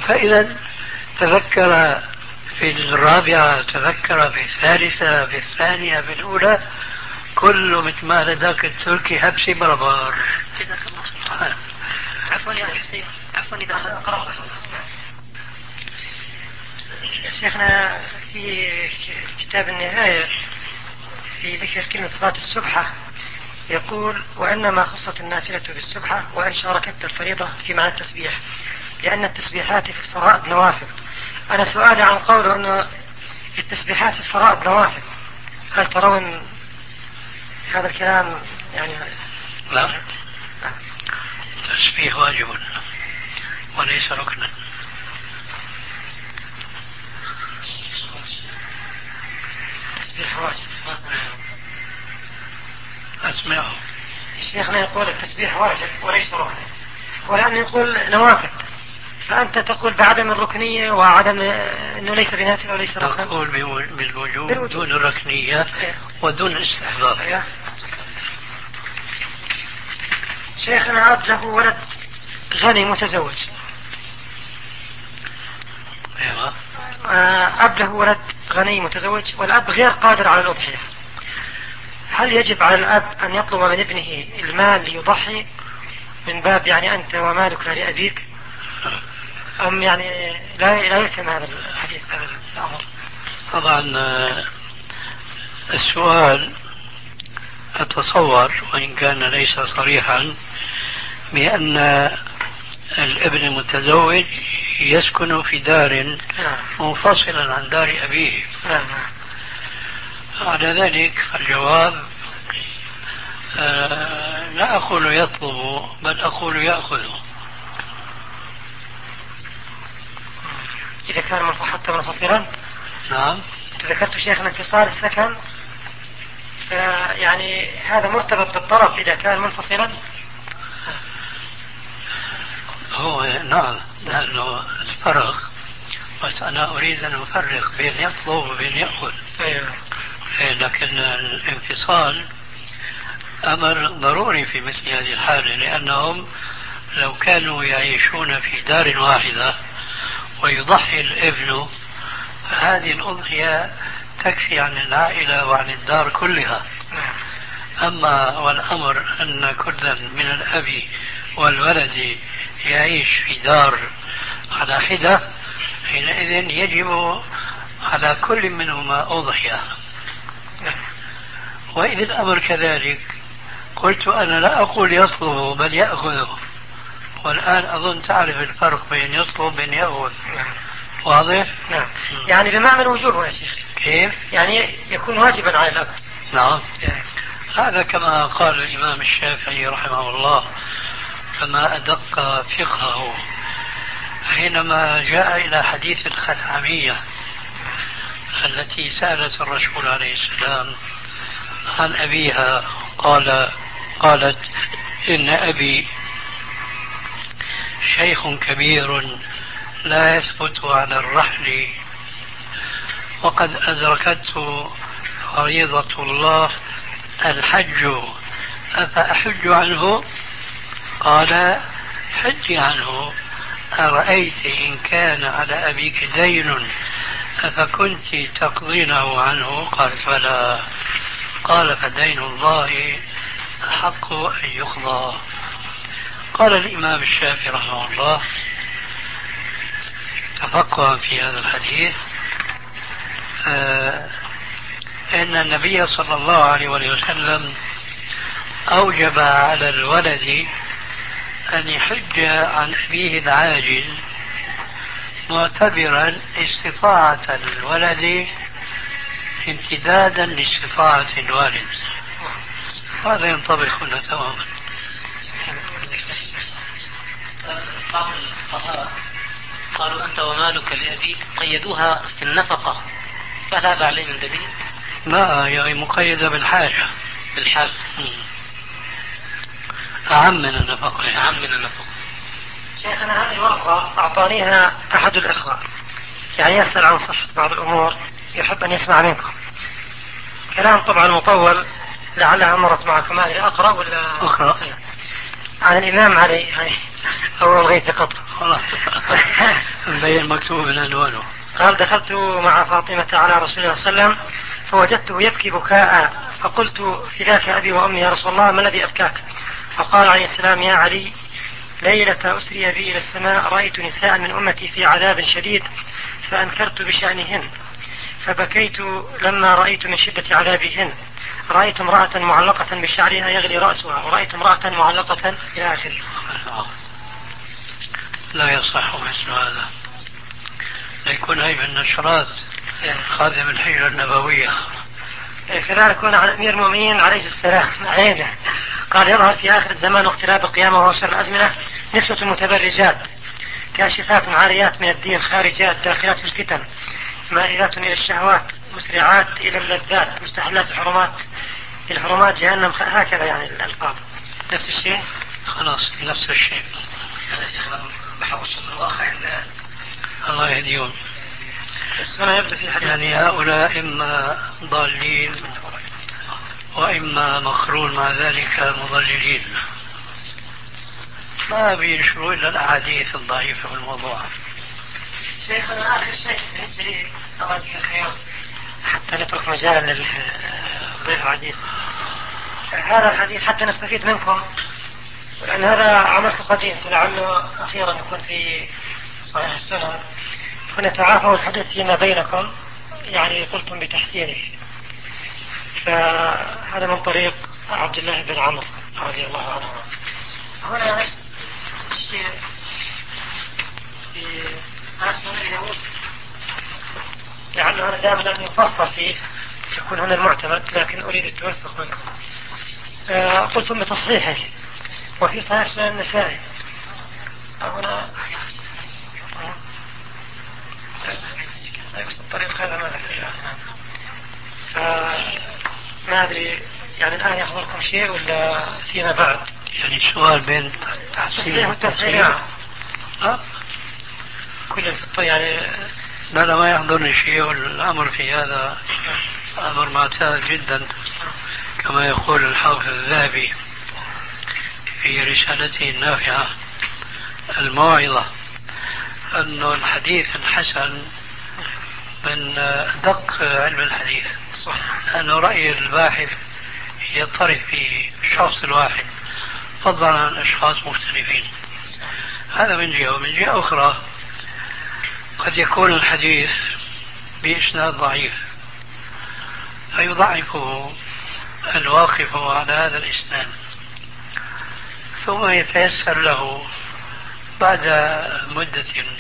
فإذا تذكر في الرابعة، تذكر في الثالثة، في الثانية، في الأولى، كله مثل ما ذاك التركي هبسي بربار. جزاك الله خير. عفوا يا أخي حسين، عفوا إذا أخذت. شيخنا في كتاب النهاية في ذكر كلمة صلاة السبحة يقول: وإنما خصت النافلة بالسبحة وإن شاركت الفريضة في معنى التسبيح، لأن التسبيحات في الفرائض نوافل. أنا سؤالي عن قوله أنه التسبيحات في الفرائض نوافل، هل ترون هذا الكلام يعني؟ لا، التسبيح واجب وليس ركنا. التسبيح واجب. أسمعه. شيخنا يقول التسبيح واجب وليس ركنا، ولأنه يقول نوافل، فأنت تقول بعدم الركنية وعدم أنه ليس بنافل وليس ركنا. نقول بالوجوب دون الركنية ودون الاستحباب. أيه. شيخنا أب له ولد غني متزوج. أيوة. أب له ولد غني متزوج والأب غير قادر على الأضحية، هل يجب على الأب أن يطلب من ابنه المال ليضحي من باب يعني أنت ومالك لأبيك، أم يعني لا لا يفهم هذا الحديث هذا الأمر؟ طبعا السؤال أتصور وإن كان ليس صريحا بأن الابن المتزوج يسكن في دار منفصلا عن دار أبيه. على ذلك الجواب آه لا أقول يطلب بل أقول يأخذ. إذا كان حتى منفصلا. نعم. ذكرت شيخنا انفصال السكن، يعني هذا مرتبط بالطلب إذا كان منفصلا. هو نعم، لأنه الفرق، بس أنا أريد أن أفرق بين يطلب وبين يأخذ. أيوة. لكن الانفصال أمر ضروري في مثل هذه الحالة، لأنهم لو كانوا يعيشون في دار واحدة ويضحي الابن فهذه الأضحية تكفي عن العائلة وعن الدار كلها. أما والأمر أن كلا من الأب والولد يعيش في دار على حدة، حينئذ يجب على كل منهما أضحية. وإذا الأمر كذلك قلت أنا لا أقول يطلب بل يأخذه، والآن أظن تعرف الفرق بين يطلب وبين يأخذ. واضح؟ نعم. يعني بمعنى الوجوب يا شيخ. كيف؟ يعني يكون واجبا على الأب. نعم. هذا كما قال الإمام الشافعي رحمه الله، كما أدق فقهه حينما جاء إلى حديث الخثعمية التي سألت الرسول عليه السلام عن أبيها، قال قالت إن أبي شيخ كبير لا يثبت على الرحل وقد أدركته فريضة الله الحج أفأحج عنه؟ قال حج عنه. أرأيت إن كان على أبيك دين أفكنت تقضينه عنه؟ قال فلا. قال فدين الله أحق أن يقضى. قال الإمام الشافعي رحمه الله تفقها في هذا الحديث آه إن النبي صلى الله عليه وسلم أوجب على الولد أن يحج عن أبيه العاجز معتبرا استطاعة الولد امتدادا لاستطاعة الوالد. هذا ينطبق هنا تماما. بعض الفقهاء قالوا أنت ومالك لأبيك قيدوها في النفقة، فهل هذا عليه من دليل؟ لا، يعني مقيدة بالحاجة. بالحاجة. أعم من النفقة. أعم من النفقة. شيخنا هذه الورقة أعطانيها أحد الإخوة، يعني يسأل عن صحة بعض الأمور، يحب أن يسمع منكم كلام طبعا مطول، لعلها مرت معكم. هذه أقرأ ولا أقرأ؟ عن الإمام علي أو ألغيت قطر. خلاص مبين مكتوب من عنوانه. قال دخلت مع فاطمة على رسول الله صلى الله عليه وسلم فوجدته يبكي بكاء، فقلت فداك أبي وأمي يا رسول الله ما الذي أبكاك؟ فقال عليه السلام يا علي ليلة أسري بي إلى السماء رأيت نساء من أمتي في عذاب شديد فأنكرت بشأنهن فبكيت لما رأيت من شدة عذابهن، رأيت امرأة معلقة بشعرها يغلي رأسها ورأيت امرأة معلقة إلى آخره. لا يصح مثل هذا، يكون هي من نشرات خادم الحجة النبوية. كذلك كون على أمير المؤمنين عليه السلام عينه قال يظهر في آخر الزمان واقتراب القيامة وهو شر الأزمنة نسوة متبرجات كاشفات عاريات من الدين خارجات داخلات في الفتن مائلات إلى الشهوات مسرعات إلى اللذات مستحلات الحرمات الحرمات جهنم، هكذا يعني الألفاظ نفس الشيء. خلاص نفس الشيء. هذا شيخ بحوش من واقع الناس. الله يهديهم. بس هنا يبدو في حديث يعني هؤلاء إما ضالين وإما مخرون مع ذلك مضللين، ما بينشروا إلا الأحاديث الضعيفة في الموضوع. شيخنا آخر شيء بالنسبة لي الله يجزيك الخير حتى نترك مجالا للضيف العزيز، هذا الحديث حتى نستفيد منكم لأن هذا عملكم قديم لعله أخيرا يكون في صحيح السنن فنتعافوا الحديث فيما بينكم، يعني قلتم بتحسينه، فهذا من طريق عبد الله بن عمرو رضي الله عنه. هنا نفس الشيء في صحيح سنن داود لعله أنا دائما لم يفصل فيه يكون هنا المعتمد، لكن أريد التوثق منكم. آه قلتم بتصحيحه وفي صحيح سنن النسائي هنا نفس الطريق هذا ما ذكر، فما أدري يعني الآن يحضركم شيء ولا فيما بعد؟ يعني السؤال بين التصحيح والتصحيح أه؟ كل الفطر يعني. لا لا ما يحضرني شيء، والأمر في هذا أمر معتاد جدا كما يقول الحافظ الذهبي في رسالته النافعة الموعظة أن الحديث الحسن من دق علم الحديث، أن رأي الباحث يضطرب في الشخص الواحد فضلا عن أشخاص مختلفين. هذا من جهة، ومن جهة أخرى قد يكون الحديث بإسناد ضعيف فيضعفه الواقف على هذا الإسناد ثم يتيسر له بعد مدة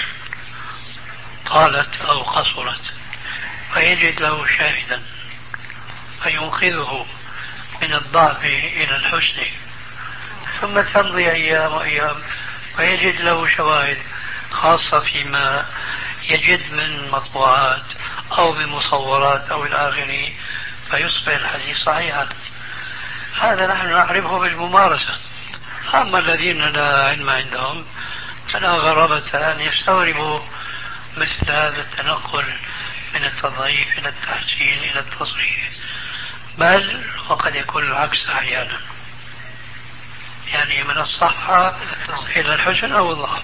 طالت أو قصرت فيجد له شاهدا فينقذه من الضعف إلى الحسن، ثم تمضي أيام وأيام فيجد له شواهد خاصة فيما يجد من مطبوعات أو من مصورات أو إلى آخره فيصبح الحديث صحيحا. هذا نحن نعرفه بالممارسة. أما الذين لا علم عندهم فلا غرابة أن يستغربوا مثل هذا التنقل من التضعيف إلى التحسين إلى التصحيح، بل وقد يكون العكس أحيانا، يعني من الصحة إلى الحسن أو الضعف.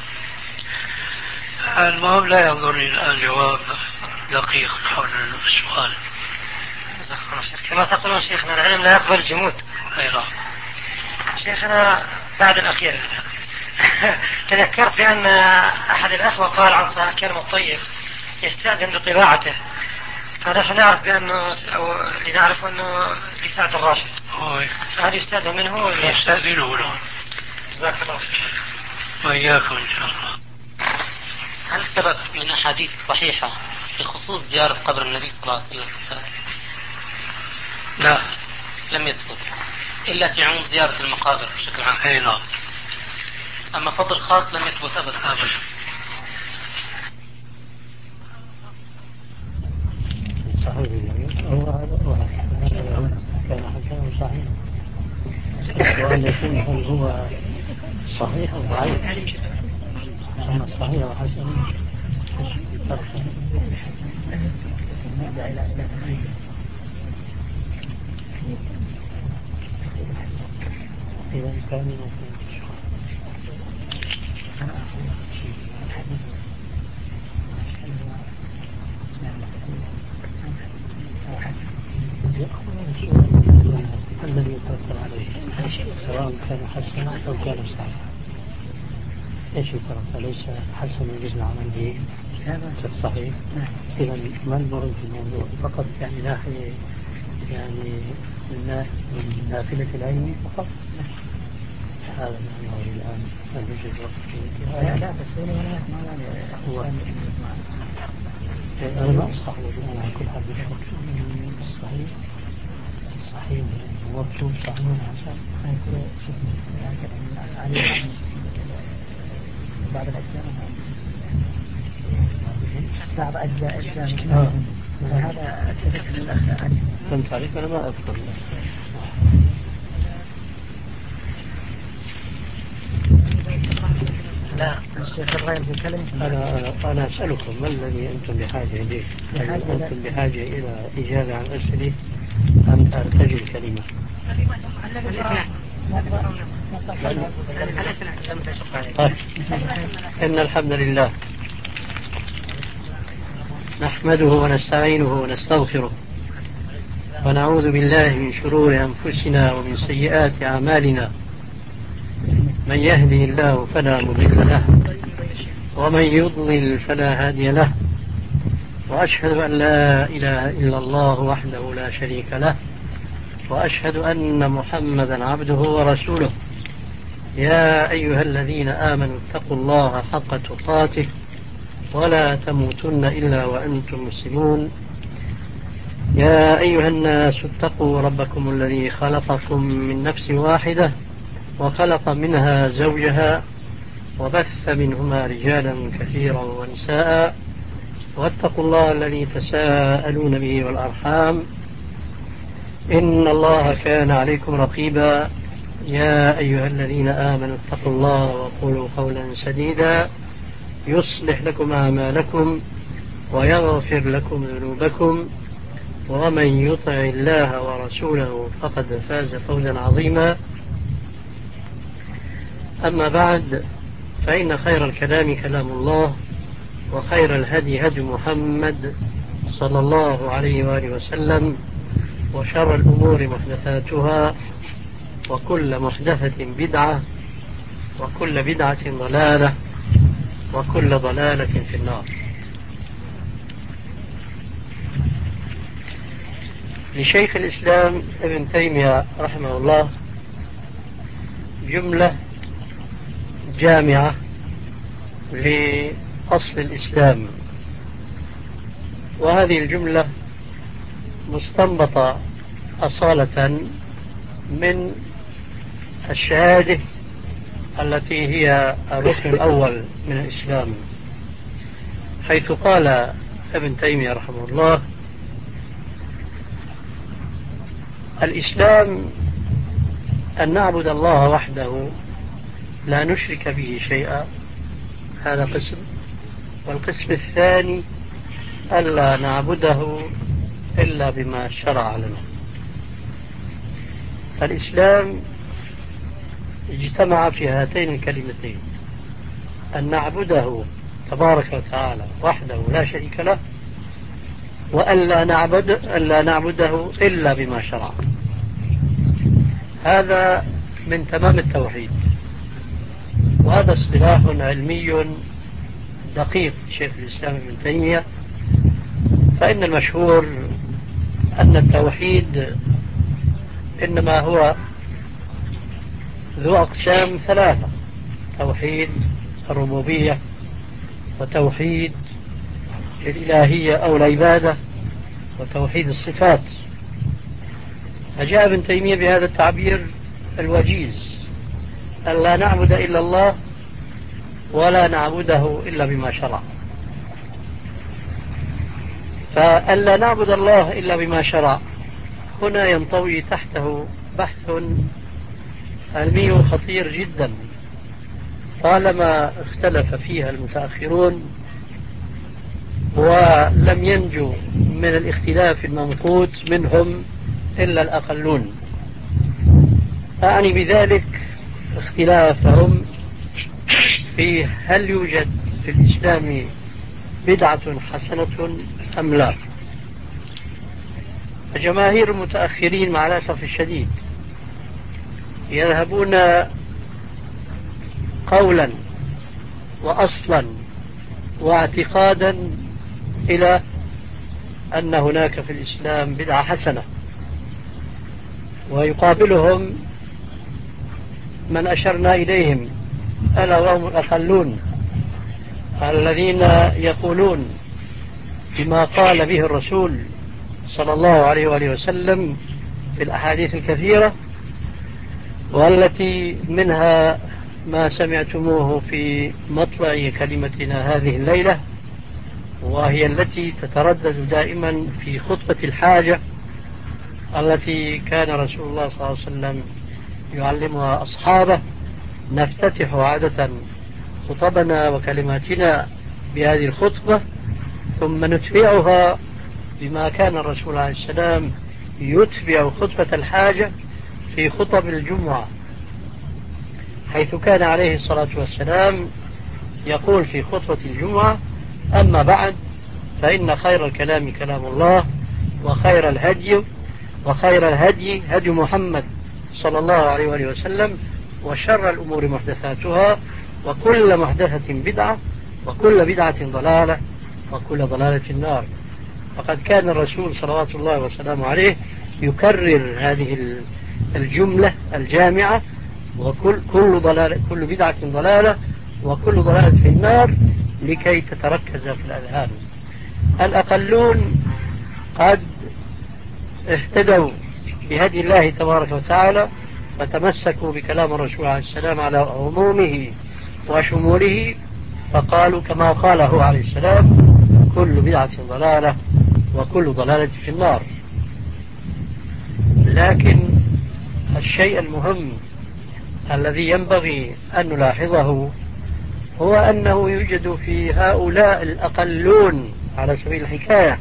المهم لا ينظرني الآن جواب دقيق حول السؤال. كما تقولون شيخنا العلم لا يقبل الجمود. أيضا شيخنا بعد الأخير تذكرت بأن أحد الأخوة قال عن صاحب الكلم الطيب يستأذن بطباعته، فنحن نعرف بأنه أو لنعرف أنه لسعد الراشد، فهل يستأذن منه ولا يستأذنه له؟ جزاك الله خير. وإياكم إن شاء الله. هل ثبت من أحاديث صحيحة بخصوص زيارة قبر النبي صلى الله عليه وسلم؟ لا لم يثبت إلا في عموم زيارة المقابر بشكل عام. أي نعم. أما فضل خاص لم يثبت أبدا. أبدا. صحيح هو هو كان حكام صحيح. السؤال يكون هل هو صحيح أو ضعيف؟ أما صحيح وحسن إذا كان سواء كان حسنا أو كان صحيحا. ايش الفرق؟ أليس حسن يجوز العمل به في الصحيح؟ إذا ما المراد في الموضوع؟ فقط يعني ناحية يعني من نافلة العلم فقط. هذا ما هو الآن الوجه الوقت. لا لا تسويل ولا هو أنا ما أستحضر الآن على كل حال الصحيح الصحيح مطلوب صحيح عشان يكون عليه بعض الأجزاء بعض أجزاء أجزاء هذا أتفق من الأخ علي. فهمت عليك؟ أنا ما أفهم. لا الشيخ الغير بكلمة. أنا أنا أسألكم ما الذي أنتم بحاجة إليه؟ هل أنتم بحاجة إلى إجابة عن أسئلة أم أرتجل كلمة؟ طيب. إن الحمد لله نحمده ونستعينه ونستغفره ونعوذ بالله من شرور أنفسنا ومن سيئات أعمالنا. من يهدي الله فلا مضل له ومن يضلل فلا هادي له، وأشهد أن لا إله إلا الله وحده لا شريك له، وأشهد أن محمدا عبده ورسوله. يا أيها الذين آمنوا اتقوا الله حق تقاته ولا تموتن إلا وأنتم مسلمون. يا أيها الناس اتقوا ربكم الذي خلقكم من نفس واحدة وخلق منها زوجها وبث منهما رجالا كثيرا ونساء، واتقوا الله الذي تساءلون به والأرحام إن الله كان عليكم رقيبا. يا أيها الذين آمنوا اتقوا الله وقولوا قولا سديدا يصلح لكم أعمالكم ويغفر لكم ذنوبكم، ومن يطع الله ورسوله فقد فاز فوزا عظيما. أما بعد، فإن خير الكلام كلام الله، وخير الهدي هدي محمد صلى الله عليه وآله وسلم، وشر الأمور محدثاتها، وكل محدثة بدعة، وكل بدعة ضلالة، وكل ضلالة في النار. لشيخ الإسلام ابن تيمية رحمه الله جملة جامعة لأصل الإسلام، وهذه الجملة مستنبطة أصالة من الشهادة التي هي الركن الأول من الإسلام، حيث قال ابن تيمية رحمه الله: الإسلام أن نعبد الله وحده لا نشرك به شيئا، هذا قسم. والقسم الثاني ألا نعبده إلا بما شرع لنا. فالإسلام اجتمع في هاتين الكلمتين: أن نعبده تبارك وتعالى وحده لا شريك له، وأن لا نعبد ألا نعبده إلا بما شرع. هذا من تمام التوحيد، وهذا اصطلاح علمي دقيق شيخ الإسلام ابن تيمية. فإن المشهور أن التوحيد إنما هو ذو أقسام ثلاثة: توحيد الربوبية، وتوحيد الإلهية أو العبادة، وتوحيد الصفات. فجاء ابن تيمية بهذا التعبير الوجيز: أن لا نعبد إلا الله ولا نعبده إلا بما شرع. فأن لا نعبد الله إلا بما شرع هنا ينطوي تحته بحث علمي خطير جدا، طالما اختلف فيها المتأخرون ولم ينجو من الاختلاف الممقوت منهم إلا الأقلون. أعني بذلك اختلافهم في هل يوجد في الإسلام بدعة حسنة أم لا. فجماهير المتأخرين مع الأسف الشديد يذهبون قولا وأصلا واعتقادا إلى أن هناك في الإسلام بدعة حسنة، ويقابلهم من أشرنا إليهم ألا وهم الأقلون الذين يقولون بما قال به الرسول صلى الله عليه وآله وسلم في الأحاديث الكثيرة، والتي منها ما سمعتموه في مطلع كلمتنا هذه الليلة، وهي التي تتردد دائما في خطبة الحاجة التي كان رسول الله صلى الله عليه وسلم يعلمها أصحابه. نفتتح عادة خطبنا وكلماتنا بهذه الخطبة، ثم نتبعها بما كان الرسول عليه السلام يتبع خطبة الحاجة في خطب الجمعة، حيث كان عليه الصلاة والسلام يقول في خطبة الجمعة: أما بعد، فإن خير الكلام كلام الله، وخير الهدي وخير الهدي هدي محمد صلى الله عليه وآله وسلم، وشر الأمور محدثاتها، وكل محدثة بدعة، وكل بدعة ضلالة، وكل ضلالة في النار. فقد كان الرسول صلوات الله وسلامه عليه يكرر هذه الجملة الجامعة: وكل كل ضلالة، كل بدعة ضلالة، وكل ضلالة في النار، لكي تتركز في الأذهان. الأقلون قد اهتدوا بهدي الله تبارك وتعالى، فتمسكوا بكلام الرسول عليه السلام على عمومه وشموله، فقالوا كما قاله عليه السلام: كل بدعة ضلالة، وكل ضلالة في النار. لكن الشيء المهم الذي ينبغي أن نلاحظه هو أنه يوجد في هؤلاء الأقلون على سبيل الحكاية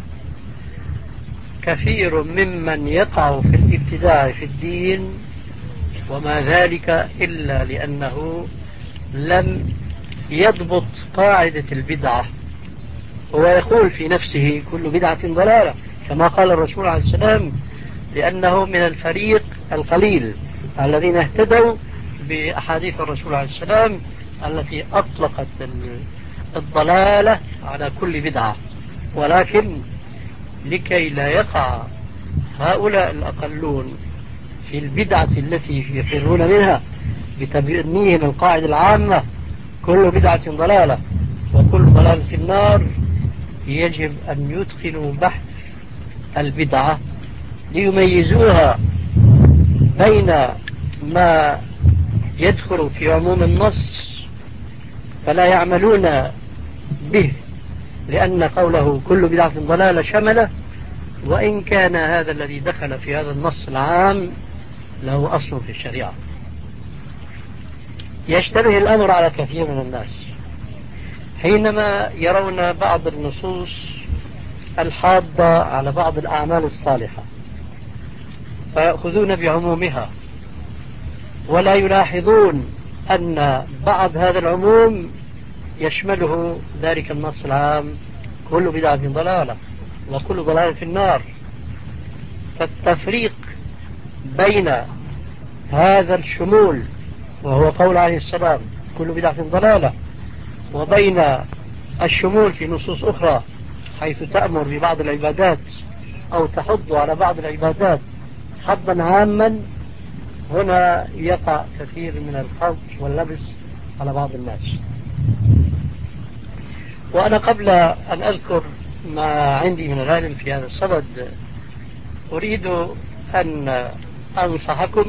كثير ممن يقع في الابتداع في الدين، وما ذلك إلا لأنه لم يضبط قاعدة البدعة. هو يقول في نفسه كل بدعة ضلالة كما قال الرسول عليه السلام، لأنه من الفريق القليل الذين اهتدوا بأحاديث الرسول عليه السلام التي أطلقت الضلالة على كل بدعة. ولكن لكي لا يقع هؤلاء الأقلون في البدعة التي يفرون منها بتبنيهم القاعدة العامة: كل بدعة ضلالة، وكل ضلال في النار، يجب أن يتقنوا بحث البدعة ليميزوها بين ما يدخل في عموم النص فلا يعملون به لأن قوله كل بدعة ضلالة شمله، وإن كان هذا الذي دخل في هذا النص العام له أصل في الشريعة. يشتبه الأمر على كثير من الناس حينما يرون بعض النصوص الحاضة على بعض الأعمال الصالحة فيأخذون بعمومها، ولا يلاحظون أن بعض هذا العموم يشمله ذلك النص العام: كل بدعة ضلالة، وكل ضلالة في النار. فالتفريق بين هذا الشمول وهو قول عليه السلام كل بدعة ضلالة، وبين الشمول في نصوص أخرى حيث تأمر ببعض العبادات أو تحض على بعض العبادات حظا عاما، هنا يقع كثير من الخلط واللبس على بعض الناس. وأنا قبل أن أذكر ما عندي من العلم في هذا الصدد أريد أن أنصحكم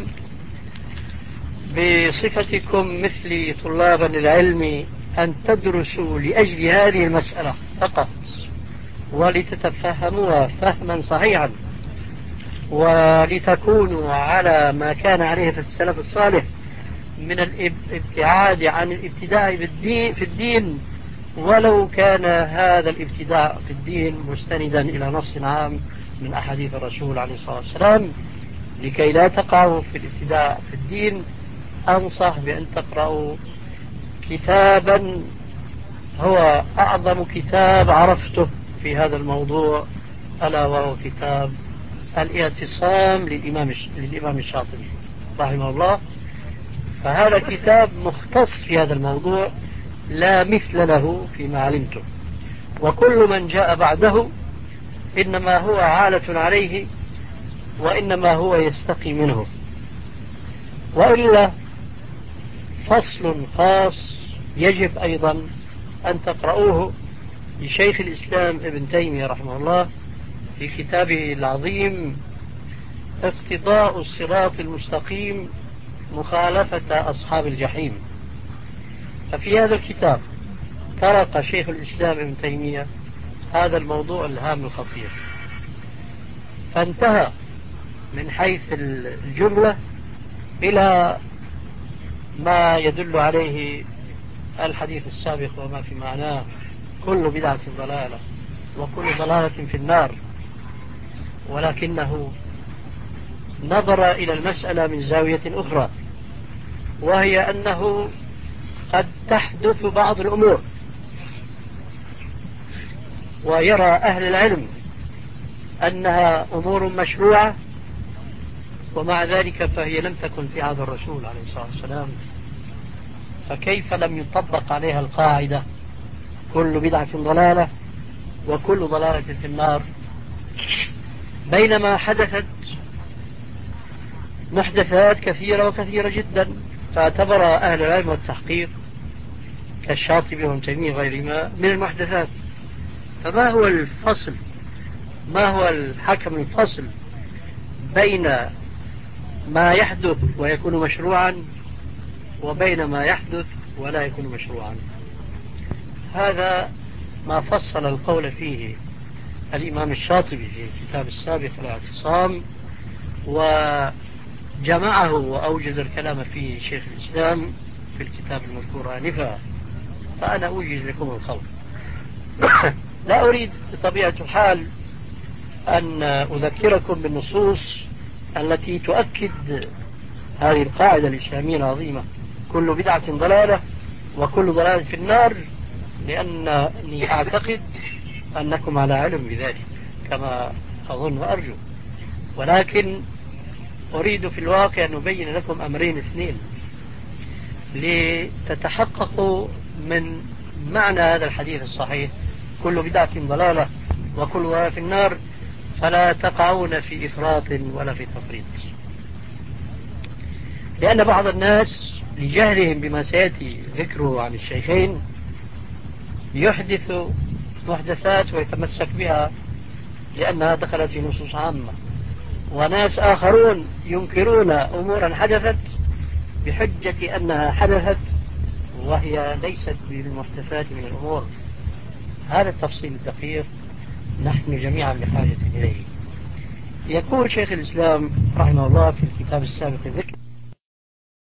بصفتكم مثلي طلابا للعلم أن تدرسوا لأجل هذه المسألة فقط، ولتتفهموها فهما صحيحا، ولتكونوا على ما كان عليه في السلف الصالح من الابتعاد عن الابتداع في الدين، ولو كان هذا الابتداع في الدين مستندا إلى نص عام من أحاديث الرسول عليه الصلاة والسلام. لكي لا تقعوا في الابتداع في الدين أنصح بأن تقرأوا كتابا هو أعظم كتاب عرفته في هذا الموضوع، ألا وهو كتاب الاعتصام للإمام للإمام الشاطبي رحمه الله. فهذا الكتاب مختص في هذا الموضوع لا مثل له فيما علمته، وكل من جاء بعده إنما هو عالة عليه وإنما هو يستقي منه، وإلا فصل خاص يجب أيضا أن تقرؤوه لشيخ الإسلام ابن تيمية رحمه الله في كتابه العظيم اقتضاء الصراط المستقيم مخالفة أصحاب الجحيم. ففي هذا الكتاب طرق شيخ الإسلام ابن تيمية هذا الموضوع الهام الخطير، فانتهى من حيث الجملة إلى ما يدل عليه الحديث السابق وما في معناه: كل بدعة ضلالة وكل ضلالة في النار. ولكنه نظر إلى المسألة من زاوية أخرى، وهي أنه قد تحدث بعض الأمور ويرى أهل العلم أنها أمور مشروعة، ومع ذلك فهي لم تكن في عهد الرسول عليه الصلاة والسلام، فكيف لم يطبق عليها القاعدة كل بدعة ضلالة وكل ضلالة في النار، بينما حدثت محدثات كثيرة وكثيرة جدا فاعتبر أهل العلم والتحقيق كالشاطبي وابن تيمية وغيرهما من المحدثات. فما هو الفصل، ما هو الحكم الفصل بين ما يحدث ويكون مشروعا وبين ما يحدث ولا يكون مشروعا؟ هذا ما فصل القول فيه الإمام الشاطبي في الكتاب السابق الاعتصام، وجمعه وأوجز الكلام فيه شيخ الإسلام في الكتاب المذكور آنفا، فأنا أوجز لكم القول. لا أريد بطبيعة الحال أن أذكركم بالنصوص التي تؤكد هذه القاعدة الإسلامية العظيمة: كل بدعة ضلالة وكل ضلالة في النار، لأنني أعتقد أنكم على علم بذلك كما أظن وأرجو، ولكن أريد في الواقع أن أبين لكم أمرين اثنين لتتحققوا من معنى هذا الحديث الصحيح: كل بدعة ضلالة وكل ضلالة في النار، فلا تقعون في إفراط ولا في تفريط. لأن بعض الناس لجهلهم بما سيأتي ذكره عن الشيخين يحدث محدثات ويتمسك بها لأنها دخلت في نصوص عامة، وناس آخرون ينكرون أمورا حدثت بحجة أنها حدثت وهي ليست بالمحدثات من الأمور. هذا التفصيل الدقيق نحن جميعا بحاجة إليه. يقول شيخ الإسلام رحمه الله في الكتاب السابق ذكر